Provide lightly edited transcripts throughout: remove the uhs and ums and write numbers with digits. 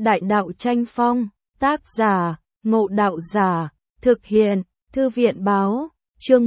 Đại đạo tranh phong, tác giả, Ngộ Đạo Giả, thực hiện, Thư viện báo, chương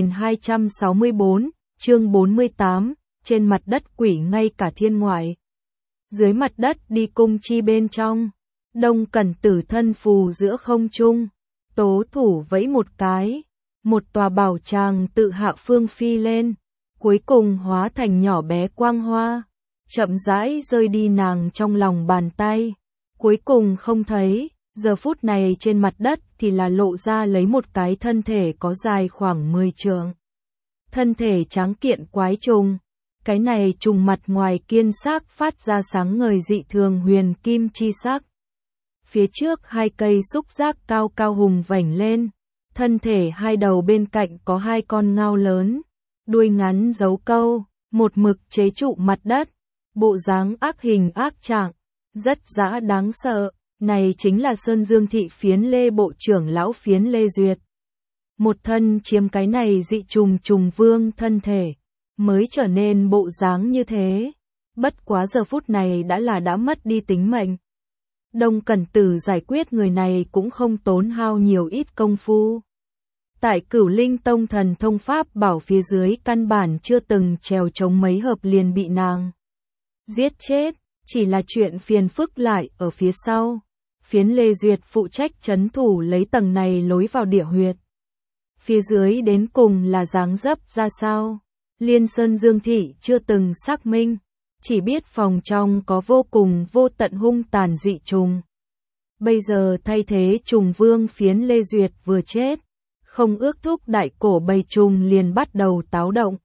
1264, chương 48, trên mặt đất quỷ ngay cả thiên ngoại. Dưới mặt đất đi cung chi bên trong, Đông Cẩn Tử thân phù giữa không trung, tố thủ vẫy một cái, một tòa bảo tràng tự hạ phương phi lên, cuối cùng hóa thành nhỏ bé quang hoa, chậm rãi rơi đi nàng trong lòng bàn tay, cuối cùng không thấy, giờ phút này trên mặt đất thì là lộ ra lấy một cái thân thể có dài khoảng 10 trượng. Thân thể tráng kiện quái trùng, cái này trùng mặt ngoài kiên xác phát ra sáng ngời dị thường huyền kim chi sắc. Phía trước hai cây xúc giác cao cao hùng vảnh lên, thân thể hai đầu bên cạnh có hai con ngao lớn, đuôi ngắn giấu câu, một mực chế trụ mặt đất, bộ dáng ác hình ác trạng, rất dã đáng sợ, này chính là Sơn Dương thị Phiến Lê bộ trưởng lão Phiến Lê Duyệt. Một thân chiếm cái này dị trùng trùng vương thân thể, mới trở nên bộ dáng như thế, bất quá giờ phút này đã mất đi tính mệnh. Đông Cẩn Tử giải quyết người này cũng không tốn hao nhiều ít công phu. Tại Cửu Linh Tông thần thông pháp bảo phía dưới căn bản chưa từng trèo chống mấy hợp liền bị nàng giết chết, chỉ là chuyện phiền phức lại ở phía sau. Phiến Lê Duyệt phụ trách trấn thủ lấy tầng này lối vào địa huyệt. Phía dưới đến cùng là dáng dấp ra sao? Liên Sơn Dương thị chưa từng xác minh, chỉ biết phòng trong có vô cùng vô tận hung tàn dị trùng. Bây giờ thay thế trùng vương Phiến Lê Duyệt vừa chết, không ước thúc đại cổ bầy trùng liền bắt đầu táo động.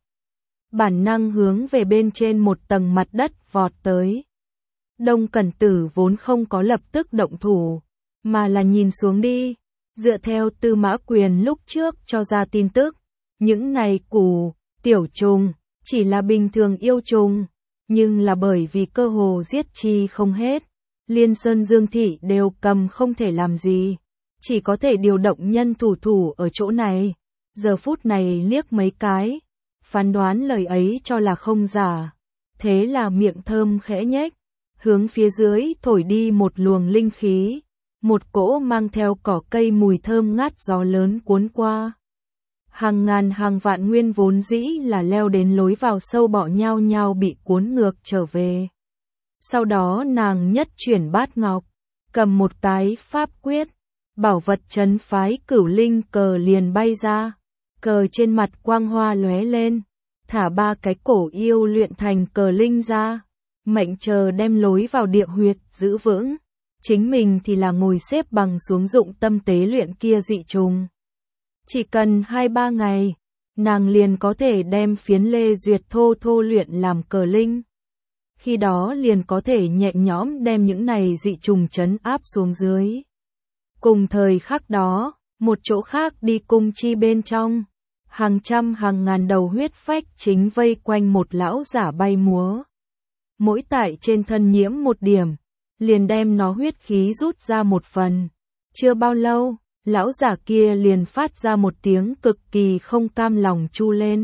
Bản năng hướng về bên trên một tầng mặt đất vọt tới. Đông Cẩn Tử vốn không có lập tức động thủ, mà là nhìn xuống đi, dựa theo Tư Mã Quyền lúc trước cho ra tin tức, những này củ, tiểu trùng, chỉ là bình thường yêu trùng, nhưng là bởi vì cơ hồ giết chi không hết, Liên Sơn Dương thị đều cầm không thể làm gì, chỉ có thể điều động nhân thủ ở chỗ này, giờ phút này liếc mấy cái, phán đoán lời ấy cho là không giả, thế là miệng thơm khẽ nhếch, hướng phía dưới thổi đi một luồng linh khí, một cỗ mang theo cỏ cây mùi thơm ngát gió lớn cuốn qua. Hàng ngàn hàng vạn nguyên vốn dĩ là leo đến lối vào sâu bọ nhao nhao bị cuốn ngược trở về. Sau đó nàng nhất chuyển bát ngọc, cầm một cái pháp quyết, bảo vật trấn phái Cửu Linh cờ liền bay ra, cờ trên mặt quang hoa lóe lên, thả ba cái cổ yêu luyện thành cờ linh ra, mệnh chờ đem lối vào địa huyệt giữ vững, chính mình thì là ngồi xếp bằng xuống dụng tâm tế luyện kia dị trùng. Chỉ cần 2-3 ngày, nàng liền có thể đem Phiến Lê Duyệt thô luyện làm cờ linh. Khi đó liền có thể nhẹ nhõm đem những này dị trùng trấn áp xuống dưới. Cùng thời khắc đó, một chỗ khác đi cung chi bên trong, hàng trăm hàng ngàn đầu huyết phách chính vây quanh một lão giả bay múa. Mỗi tại trên thân nhiễm một điểm, liền đem nó huyết khí rút ra một phần. Chưa bao lâu, lão giả kia liền phát ra một tiếng cực kỳ không cam lòng chu lên.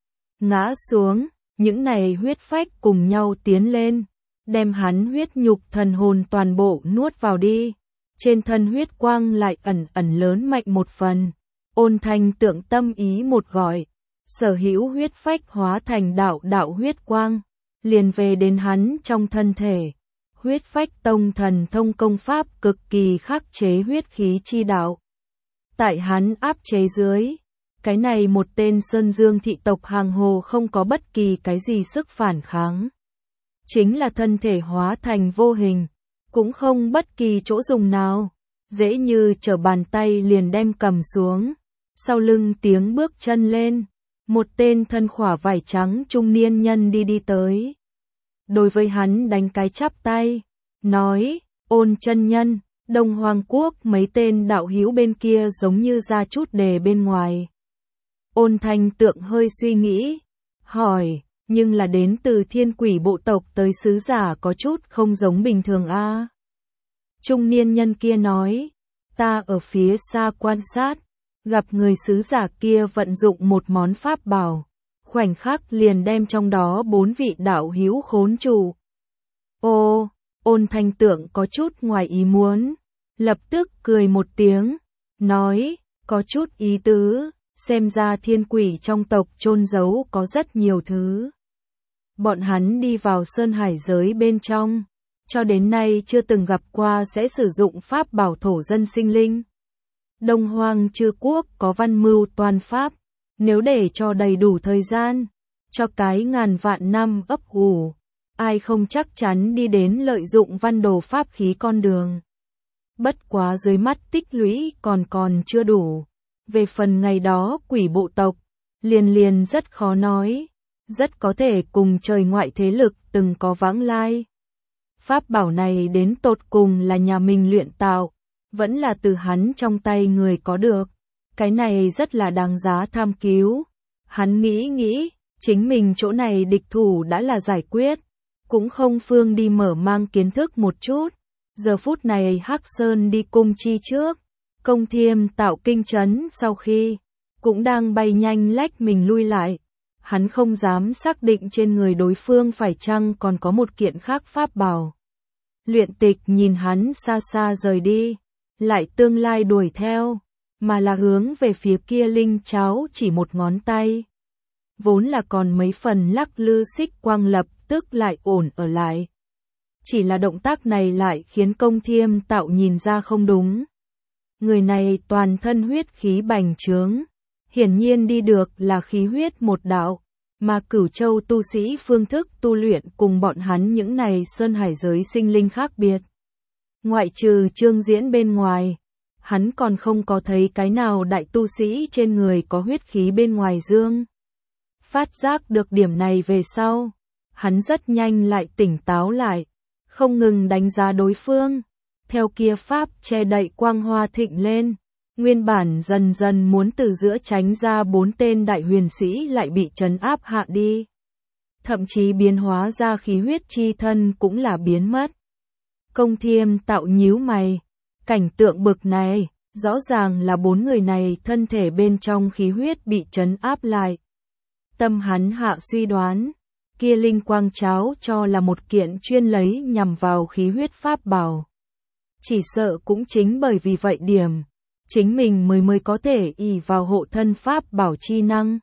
Ngã xuống, những này huyết phách cùng nhau tiến lên, đem hắn huyết nhục thần hồn toàn bộ nuốt vào đi. Trên thân huyết quang lại ẩn lớn mạnh một phần. Ôn thanh tượng tâm ý một gọi, sở hữu huyết phách hóa thành đạo huyết quang, liền về đến hắn trong thân thể. Huyết phách tông thần thông công pháp cực kỳ khắc chế huyết khí chi đạo. Tại hắn áp chế dưới, cái này một tên Sơn Dương thị tộc hàng hồ không có bất kỳ cái gì sức phản kháng. Chính là thân thể hóa thành vô hình, cũng không bất kỳ chỗ dùng nào, dễ như trở bàn tay liền đem cầm xuống. Sau lưng tiếng bước chân lên, một tên thân khỏa vải trắng trung niên nhân đi tới. Đối với hắn đánh cái chắp tay, nói, Ôn chân nhân, Đông Hoàng Quốc mấy tên đạo hữu bên kia giống như ra chút đề bên ngoài. Ôn thanh tượng hơi suy nghĩ, hỏi, nhưng là đến từ Thiên Quỷ bộ tộc tới sứ giả có chút không giống bình thường a. Trung niên nhân kia nói, ta ở phía xa quan sát, gặp người sứ giả kia vận dụng một món pháp bảo, khoảnh khắc liền đem trong đó 4 vị đạo hữu khốn trụ. Ô, Ôn Thanh Tượng có chút ngoài ý muốn, lập tức cười một tiếng, nói, có chút ý tứ, xem ra thiên quỷ trong tộc chôn giấu có rất nhiều thứ. Bọn hắn đi vào sơn hải giới bên trong, cho đến nay chưa từng gặp qua sẽ sử dụng pháp bảo thổ dân sinh linh. Đông Hoang Chư Quốc có văn mưu toàn pháp, nếu để cho đầy đủ thời gian, cho cái ngàn vạn năm ấp ủ, ai không chắc chắn đi đến lợi dụng văn đồ pháp khí con đường. Bất quá dưới mắt tích lũy còn chưa đủ. Về phần ngày đó quỷ bộ tộc, liền rất khó nói, rất có thể cùng trời ngoại thế lực từng có vãng lai. Pháp bảo này đến tột cùng là nhà mình luyện tạo, vẫn là từ hắn trong tay người có được. Cái này rất là đáng giá tham cứu. Hắn nghĩ, chính mình chỗ này địch thủ đã là giải quyết, cũng không phương đi mở mang kiến thức một chút. Giờ phút này Hắc Sơn đi cung chi trước, Công Thiêm tạo kinh trấn sau khi, cũng đang bay nhanh lách mình lui lại. Hắn không dám xác định trên người đối phương phải chăng còn có một kiện khác pháp bảo. Luyện Tịch nhìn hắn xa xa rời đi, lại tương lai đuổi theo, mà là hướng về phía kia linh cháo chỉ một ngón tay. Vốn là còn mấy phần lắc lư xích quang lập tức lại ổn ở lại. Chỉ là động tác này lại khiến Công Thiêm tạo nhìn ra không đúng. Người này toàn thân huyết khí bành trướng, hiển nhiên đi được là khí huyết một đạo, mà Cửu Châu tu sĩ phương thức tu luyện cùng bọn hắn những này sơn hải giới sinh linh khác biệt. Ngoại trừ Trương Diễn bên ngoài, hắn còn không có thấy cái nào đại tu sĩ trên người có huyết khí bên ngoài dương. Phát giác được điểm này về sau, hắn rất nhanh lại tỉnh táo lại, không ngừng đánh giá đối phương. Theo kia pháp che đậy quang hoa thịnh lên, nguyên bản dần dần muốn từ giữa tránh ra 4 tên đại huyền sĩ lại bị trấn áp hạ đi. Thậm chí biến hóa ra khí huyết chi thân cũng là biến mất. Công Thiêm tạo nhíu mày, cảnh tượng bực này, rõ ràng là 4 người này thân thể bên trong khí huyết bị trấn áp lại. Tâm hắn hạ suy đoán, kia linh quang cháo cho là một kiện chuyên lấy nhằm vào khí huyết pháp bảo. Chỉ sợ cũng chính bởi vì vậy điểm, chính mình mới có thể ỷ vào hộ thân pháp bảo chi năng.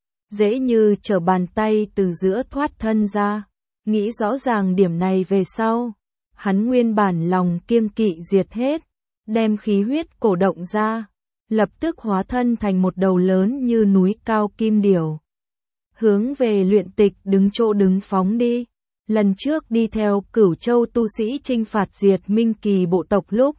Dễ như trở bàn tay từ giữa thoát thân ra, nghĩ rõ ràng điểm này về sau. Hắn nguyên bản lòng kiêng kỵ diệt hết, đem khí huyết cổ động ra, lập tức hóa thân thành một đầu lớn như núi cao kim điểu. Hướng về Luyện Tịch đứng phóng đi. Lần trước đi theo Cửu Châu tu sĩ chinh phạt diệt Minh Kỳ bộ tộc lúc,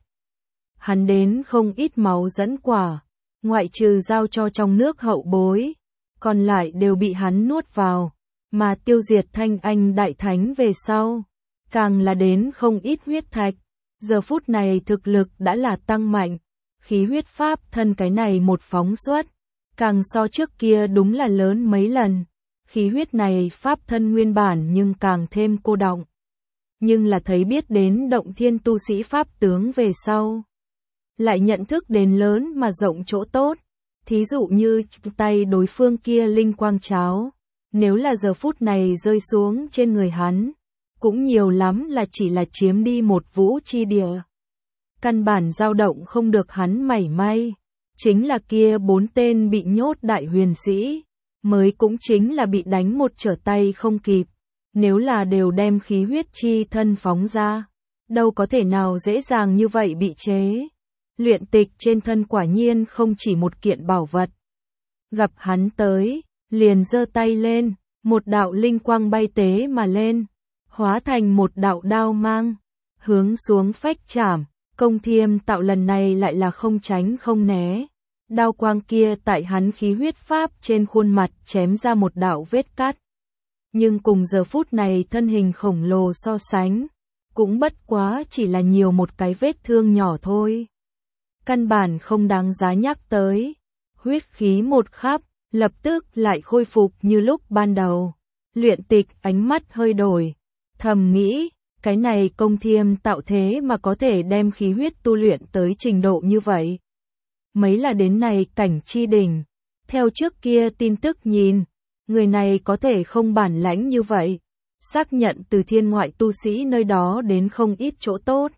hắn đến không ít máu dẫn quả, ngoại trừ giao cho trong nước hậu bối, còn lại đều bị hắn nuốt vào, mà tiêu diệt Thanh Anh đại thánh về sau, càng là đến không ít huyết thạch. Giờ phút này thực lực đã là tăng mạnh, khí huyết pháp thân cái này một phóng xuất, càng so trước kia đúng là lớn mấy lần. Khí huyết này pháp thân nguyên bản nhưng càng thêm cô đọng. Nhưng là thấy biết đến động thiên tu sĩ pháp tướng về sau. Lại nhận thức đến lớn mà rộng chỗ tốt. Thí dụ như tay đối phương kia linh quang cháo. Nếu là giờ phút này rơi xuống trên người hắn. Cũng nhiều lắm là chỉ là chiếm đi một vũ chi địa. Căn bản dao động không được hắn mảy may. Chính là kia 4 tên bị nhốt đại huyền sĩ. Mới cũng chính là bị đánh một trở tay không kịp, nếu là đều đem khí huyết chi thân phóng ra, đâu có thể nào dễ dàng như vậy bị chế. Luyện Tịch trên thân quả nhiên không chỉ một kiện bảo vật. Gặp hắn tới, liền giơ tay lên, một đạo linh quang bay tế mà lên, hóa thành một đạo đao mang, hướng xuống phách chảm. Công Thiêm tạo lần này lại là không tránh không né. Đao quang kia tại hắn khí huyết pháp trên khuôn mặt chém ra một đạo vết cắt. Nhưng cùng giờ phút này thân hình khổng lồ so sánh, cũng bất quá chỉ là nhiều một cái vết thương nhỏ thôi. Căn bản không đáng giá nhắc tới. Huyết khí một khắp, lập tức lại khôi phục như lúc ban đầu. Luyện Tịch ánh mắt hơi đổi, thầm nghĩ, cái này Công Thiêm tạo thế mà có thể đem khí huyết tu luyện tới trình độ như vậy. Mấy là đến này cảnh chi đỉnh. Theo trước kia tin tức nhìn, người này có thể không bản lãnh như vậy. xác nhận từ thiên ngoại tu sĩ nơi đó đến không ít chỗ tốt.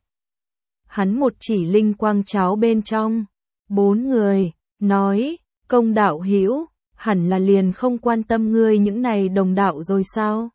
Hắn một chỉ linh quang cháo bên trong, 4 người, nói, Công đạo hữu, hẳn là liền không quan tâm ngươi những này đồng đạo rồi sao?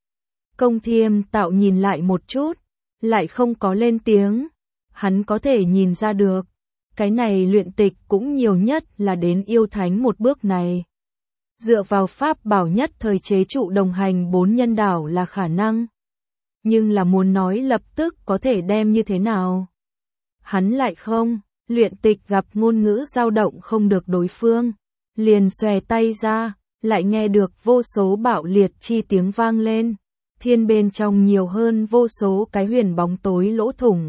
Công Thiêm Tạo nhìn lại một chút, lại không có lên tiếng, hắn có thể nhìn ra được, cái này luyện tịch cũng nhiều nhất là đến yêu thánh một bước này. Dựa vào pháp bảo nhất thời chế trụ đồng hành 4 nhân đảo là khả năng. Nhưng là muốn nói lập tức có thể đem như thế nào? Hắn lại không, luyện tịch gặp ngôn ngữ dao động không được đối phương. Liền xòe tay ra, lại nghe được vô số bạo liệt chi tiếng vang lên. Thiên bên trong nhiều hơn vô số cái huyền bóng tối lỗ thủng.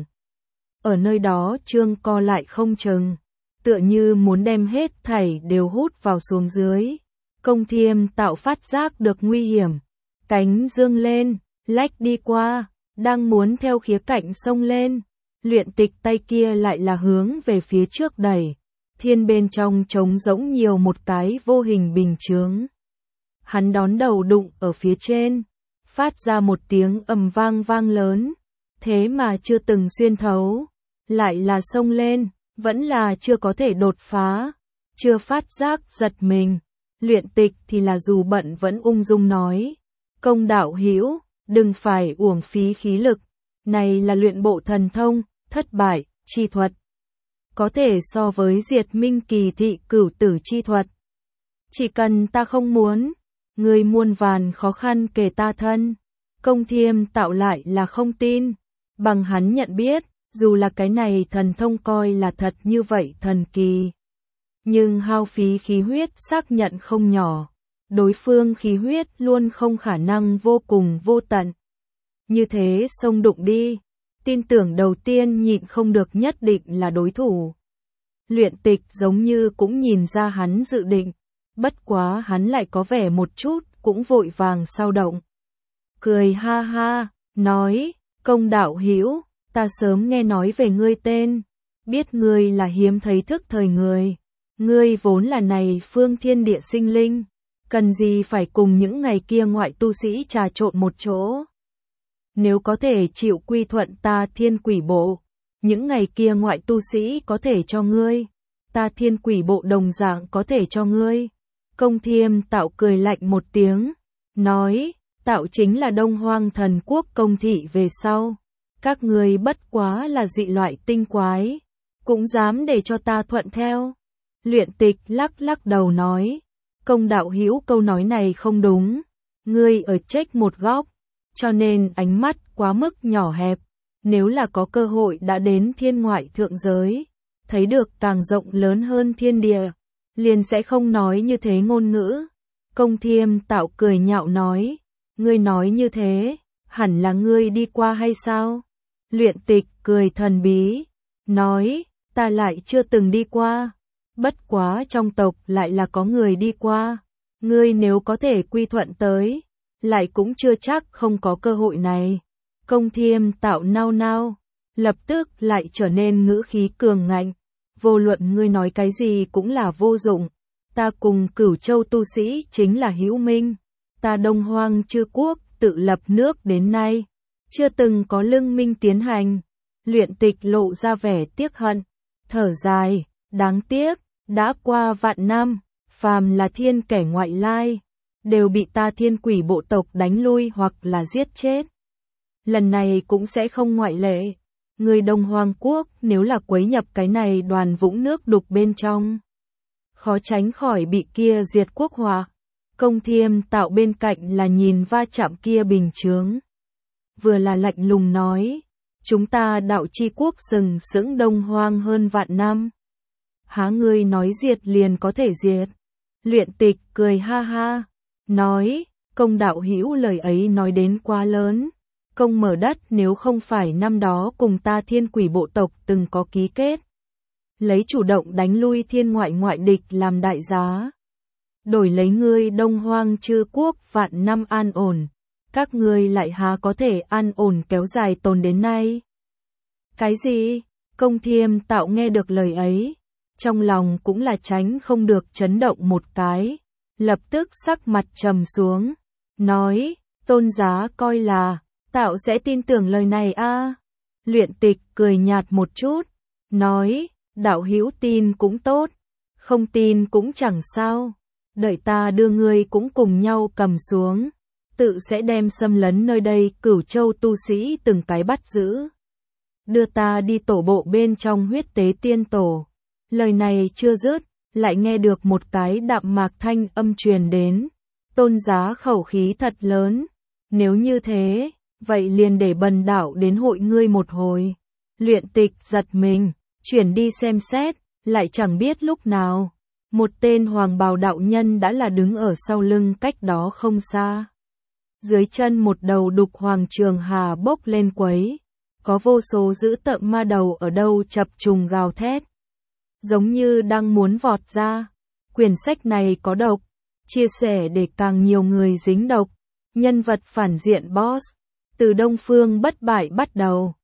Ở nơi đó trương co lại không chừng, tựa như muốn đem hết thảy đều hút vào xuống dưới. Công Thiêm Tạo phát giác được nguy hiểm, cánh dương lên, lách đi qua, đang muốn theo khía cạnh xông lên. Luyện tịch tay kia lại là hướng về phía trước đẩy, thiên bên trong trống rỗng nhiều một cái vô hình bình chướng. Hắn đón đầu đụng ở phía trên, phát ra một tiếng ầm vang vang lớn, thế mà chưa từng xuyên thấu, lại là xông lên, vẫn là chưa có thể đột phá, chưa phát giác giật mình. Luyện tịch thì là dù bận vẫn ung dung nói, Công đạo hữu, đừng phải uổng phí khí lực, này là luyện bộ thần thông, thất bại, chi thuật. Có thể so với diệt minh kỳ thị cửu tử chi thuật. Chỉ cần ta không muốn, người muôn vàn khó khăn kể ta thân. Công Thiêm Tạo lại là không tin, bằng hắn nhận biết, dù là cái này thần thông coi là thật như vậy thần kỳ. Nhưng hao phí khí huyết xác nhận không nhỏ, đối phương khí huyết luôn không khả năng vô cùng vô tận. Như thế xông đụng đi, tin tưởng đầu tiên nhịn không được nhất định là đối thủ. Luyện tịch giống như cũng nhìn ra hắn dự định, bất quá hắn lại có vẻ một chút cũng vội vàng sao động. Cười ha ha, nói, Công đạo hữu, ta sớm nghe nói về ngươi tên, biết ngươi là hiếm thấy thức thời người. Ngươi vốn là này phương thiên địa sinh linh, cần gì phải cùng những ngày kia ngoại tu sĩ trà trộn một chỗ. Nếu có thể chịu quy thuận ta thiên quỷ bộ, những ngày kia ngoại tu sĩ có thể cho ngươi, ta thiên quỷ bộ đồng dạng có thể cho ngươi. Công Thiêm Tạo cười lạnh một tiếng, nói, Tạo chính là Đông Hoang Thần Quốc công thị về sau. Các ngươi bất quá là dị loại tinh quái, cũng dám để cho ta thuận theo. Luyện tịch lắc lắc đầu nói, Công đạo hữu câu nói này không đúng, ngươi ở chếch một góc, cho nên ánh mắt quá mức nhỏ hẹp, nếu là có cơ hội đã đến thiên ngoại thượng giới, thấy được càng rộng lớn hơn thiên địa, liền sẽ không nói như thế ngôn ngữ. Công Thiêm Tạo cười nhạo nói, ngươi nói như thế, hẳn là ngươi đi qua hay sao? Luyện tịch cười thần bí, nói, ta lại chưa từng đi qua. Bất quá trong tộc lại là có người đi qua, ngươi nếu có thể quy thuận tới, lại cũng chưa chắc không có cơ hội này. Công Thiêm Tạo nao nao, lập tức lại trở nên ngữ khí cường ngạnh, vô luận ngươi nói cái gì cũng là vô dụng, ta cùng Cửu Châu tu sĩ chính là hữu minh, ta Đông Hoang chư quốc tự lập nước đến nay, chưa từng có lưng minh tiến hành. Luyện tịch lộ ra vẻ tiếc hận, thở dài, đáng tiếc. Đã qua vạn năm, phàm là thiên kẻ ngoại lai, đều bị ta thiên quỷ bộ tộc đánh lui hoặc là giết chết. Lần này cũng sẽ không ngoại lệ. Người Đông Hoang Quốc nếu là quấy nhập cái này đoàn vũng nước đục bên trong, khó tránh khỏi bị kia diệt quốc hỏa. Công Thiêm Tạo bên cạnh là nhìn va chạm kia bình chướng. Vừa là lạnh lùng nói, chúng ta đạo chi quốc sừng sững Đông Hoang hơn vạn năm. Há ngươi nói diệt liền có thể diệt. Luyện tịch cười ha ha, nói, Công đạo hữu lời ấy nói đến quá lớn. Công mở đất nếu không phải năm đó cùng ta thiên quỷ bộ tộc từng có ký kết, lấy chủ động đánh lui thiên ngoại địch làm đại giá, đổi lấy ngươi Đông Hoang chư quốc vạn năm an ổn, các ngươi lại há có thể an ổn kéo dài tồn đến nay. Cái gì? Công Thiêm Tạo nghe được lời ấy, trong lòng cũng là tránh không được chấn động một cái, lập tức sắc mặt trầm xuống, nói, Tôn Giá coi là, Tạo sẽ tin tưởng lời này a. Luyện Tịch cười nhạt một chút, nói, đạo hữu tin cũng tốt, không tin cũng chẳng sao, đợi ta đưa ngươi cũng cùng nhau cầm xuống, tự sẽ đem xâm lấn nơi đây Cửu Châu tu sĩ từng cái bắt giữ. Đưa ta đi tổ bộ bên trong huyết tế tiên tổ. Lời này chưa dứt, lại nghe được một cái đạm mạc thanh âm truyền đến. Tôn Giá khẩu khí thật lớn, nếu như thế, vậy liền để bần đạo đến hội ngươi một hồi. Luyện Tịch giật mình, chuyển đi xem xét, lại chẳng biết lúc nào. Một tên hoàng bào đạo nhân đã là đứng ở sau lưng cách đó không xa. Dưới chân một đầu đục hoàng trường hà bốc lên quấy. Có vô số dữ tợn ma đầu ở đâu chập trùng gào thét. Giống như đang muốn vọt ra. Quyển sách này có độc. Chia sẻ để càng nhiều người dính độc. Nhân vật phản diện boss. Từ Đông Phương bất bại bắt đầu.